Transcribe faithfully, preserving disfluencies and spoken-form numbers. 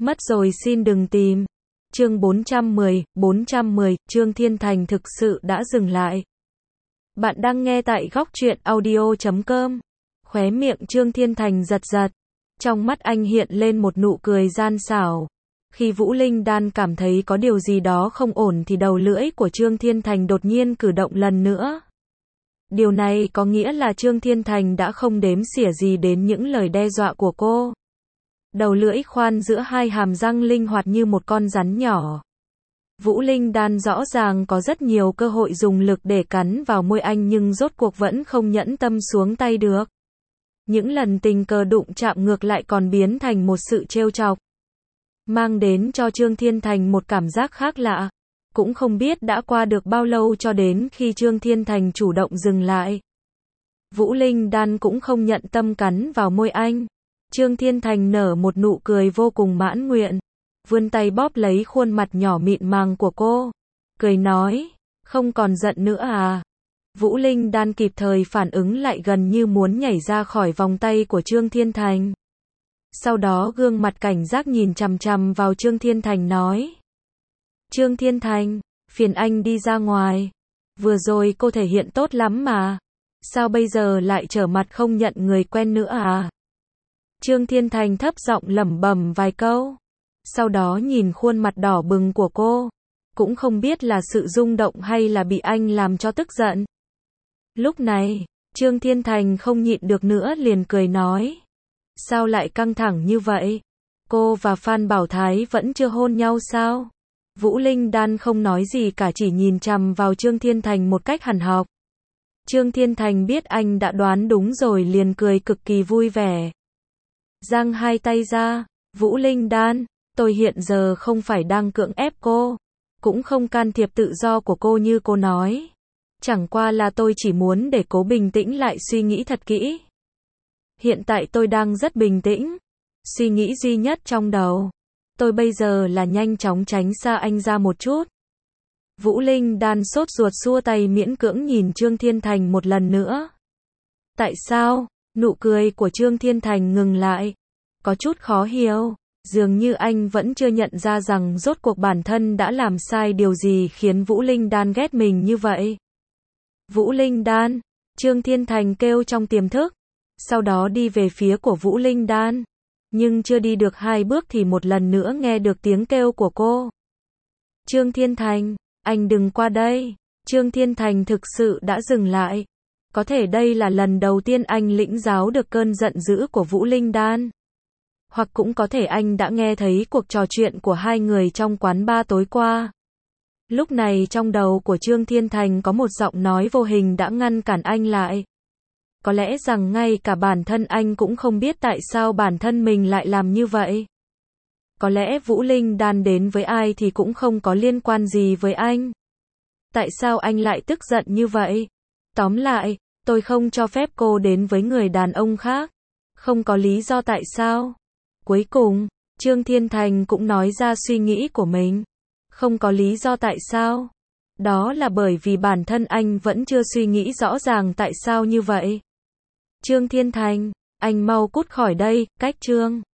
Mất rồi xin đừng tìm. Chương bốn trăm mười, bốn trăm mười, Trương Thiên Thành thực sự đã dừng lại. Bạn đang nghe tại góc truyện audio chấm com. Khóe miệng Trương Thiên Thành giật giật. Trong mắt anh hiện lên một nụ cười gian xảo. Khi Vũ Linh Đan cảm thấy có điều gì đó không ổn thì đầu lưỡi của Trương Thiên Thành đột nhiên cử động lần nữa. Điều này có nghĩa là Trương Thiên Thành đã không đếm xỉa gì đến những lời đe dọa của cô. Đầu lưỡi khoan giữa hai hàm răng linh hoạt như một con rắn nhỏ. Vũ Linh Đan rõ ràng có rất nhiều cơ hội dùng lực để cắn vào môi anh nhưng rốt cuộc vẫn không nhẫn tâm xuống tay được. Những lần tình cờ đụng chạm ngược lại còn biến thành một sự trêu chọc, mang đến cho Trương Thiên Thành một cảm giác khác lạ. Cũng không biết đã qua được bao lâu cho đến khi Trương Thiên Thành chủ động dừng lại. Vũ Linh Đan cũng không nhận tâm cắn vào môi anh. Trương Thiên Thành nở một nụ cười vô cùng mãn nguyện, vươn tay bóp lấy khuôn mặt nhỏ mịn màng của cô, cười nói, không còn giận nữa à? Vũ Linh Đan kịp thời phản ứng lại gần như muốn nhảy ra khỏi vòng tay của Trương Thiên Thành. Sau đó gương mặt cảnh giác nhìn chằm chằm vào Trương Thiên Thành nói. Trương Thiên Thành, phiền anh đi ra ngoài. Vừa rồi cô thể hiện tốt lắm mà. Sao bây giờ lại trở mặt không nhận người quen nữa à? Trương Thiên Thành thấp giọng lẩm bẩm vài câu. Sau đó nhìn khuôn mặt đỏ bừng của cô. Cũng không biết là sự rung động hay là bị anh làm cho tức giận. Lúc này, Trương Thiên Thành không nhịn được nữa liền cười nói. Sao lại căng thẳng như vậy? Cô và Phan Bảo Thái vẫn chưa hôn nhau sao? Vũ Linh Đan không nói gì cả, chỉ nhìn chằm vào Trương Thiên Thành một cách hằn học. Trương Thiên Thành biết anh đã đoán đúng rồi liền cười cực kỳ vui vẻ. Giang hai tay ra, Vũ Linh Đan, tôi hiện giờ không phải đang cưỡng ép cô, cũng không can thiệp tự do của cô như cô nói. Chẳng qua là tôi chỉ muốn để cô bình tĩnh lại suy nghĩ thật kỹ. Hiện tại tôi đang rất bình tĩnh. Suy nghĩ duy nhất trong đầu tôi bây giờ là nhanh chóng tránh xa anh ra một chút. Vũ Linh Đan sốt ruột xua tay miễn cưỡng nhìn Trương Thiên Thành một lần nữa. Tại sao? Nụ cười của Trương Thiên Thành ngừng lại. Có chút khó hiểu. Dường như anh vẫn chưa nhận ra rằng rốt cuộc bản thân đã làm sai điều gì khiến Vũ Linh Đan ghét mình như vậy. Vũ Linh Đan, Trương Thiên Thành kêu trong tiềm thức. Sau đó đi về phía của Vũ Linh Đan. Nhưng chưa đi được hai bước thì một lần nữa nghe được tiếng kêu của cô. Trương Thiên Thành, anh đừng qua đây. Trương Thiên Thành thực sự đã dừng lại. Có thể đây là lần đầu tiên anh lĩnh giáo được cơn giận dữ của Vũ Linh Đan. Hoặc cũng có thể anh đã nghe thấy cuộc trò chuyện của hai người trong quán bar tối qua. Lúc này trong đầu của Trương Thiên Thành có một giọng nói vô hình đã ngăn cản anh lại. Có lẽ rằng ngay cả bản thân anh cũng không biết tại sao bản thân mình lại làm như vậy. Có lẽ Vũ Linh Đan đến với ai thì cũng không có liên quan gì với anh. Tại sao anh lại tức giận như vậy? Tóm lại, tôi không cho phép cô đến với người đàn ông khác. Không có lý do tại sao. Cuối cùng, Trương Thiên Thành cũng nói ra suy nghĩ của mình. Không có lý do tại sao. Đó là bởi vì bản thân anh vẫn chưa suy nghĩ rõ ràng tại sao như vậy. Trương Thiên Thành, anh mau cút khỏi đây, cách Trương